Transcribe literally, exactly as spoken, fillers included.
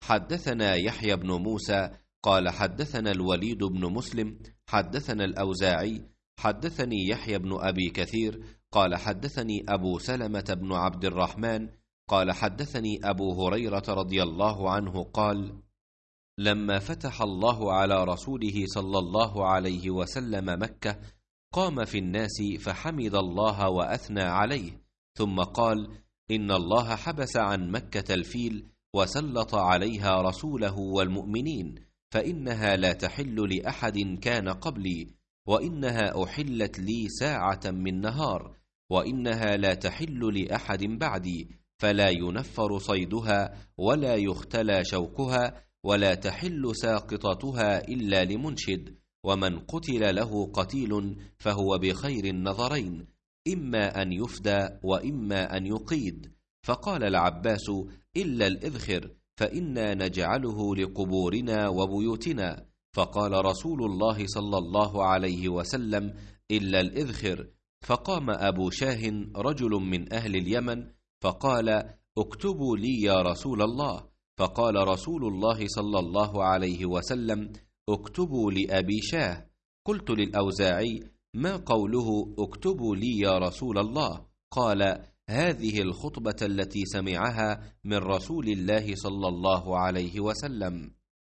حدثنا يحيى بن موسى قال حدثنا الوليد بن مسلم حدثنا الأوزاعي حدثني يحيى بن أبي كثير قال حدثني أبو سلمة بن عبد الرحمن قال حدثني أبو هريرة رضي الله عنه قال: لما فتح الله على رسوله صلى الله عليه وسلم مكة قام في الناس فحمد الله وأثنى عليه، ثم قال: إن الله حبس عن مكة الفيل وسلط عليها رسوله والمؤمنين، فإنها لا تحل لأحد كان قبلي، وإنها أحلت لي ساعة من نهار، وإنها لا تحل لأحد بعدي، فلا ينفر صيدها ولا يختلى شوكها ولا تحل ساقطتها إلا لمنشد، ومن قتل له قتيل فهو بخير النظرين، إما أن يفدى وإما أن يقيد. فقال العباس: إلا الإذخر فإنا نجعله لقبورنا وبيوتنا. فقال رسول الله صلى الله عليه وسلم: إلا الإذخر. فقام أبو شاه رجل من أهل اليمن فقال: اكتبوا لي يا رسول الله. فقال رسول الله صلى الله عليه وسلم: اكتبوا لأبي شاه. قلت للأوزاعي: ما قوله اكتبوا لي يا رسول الله؟ قال: هذه الخطبة التي سمعها من رسول الله صلى الله عليه وسلم.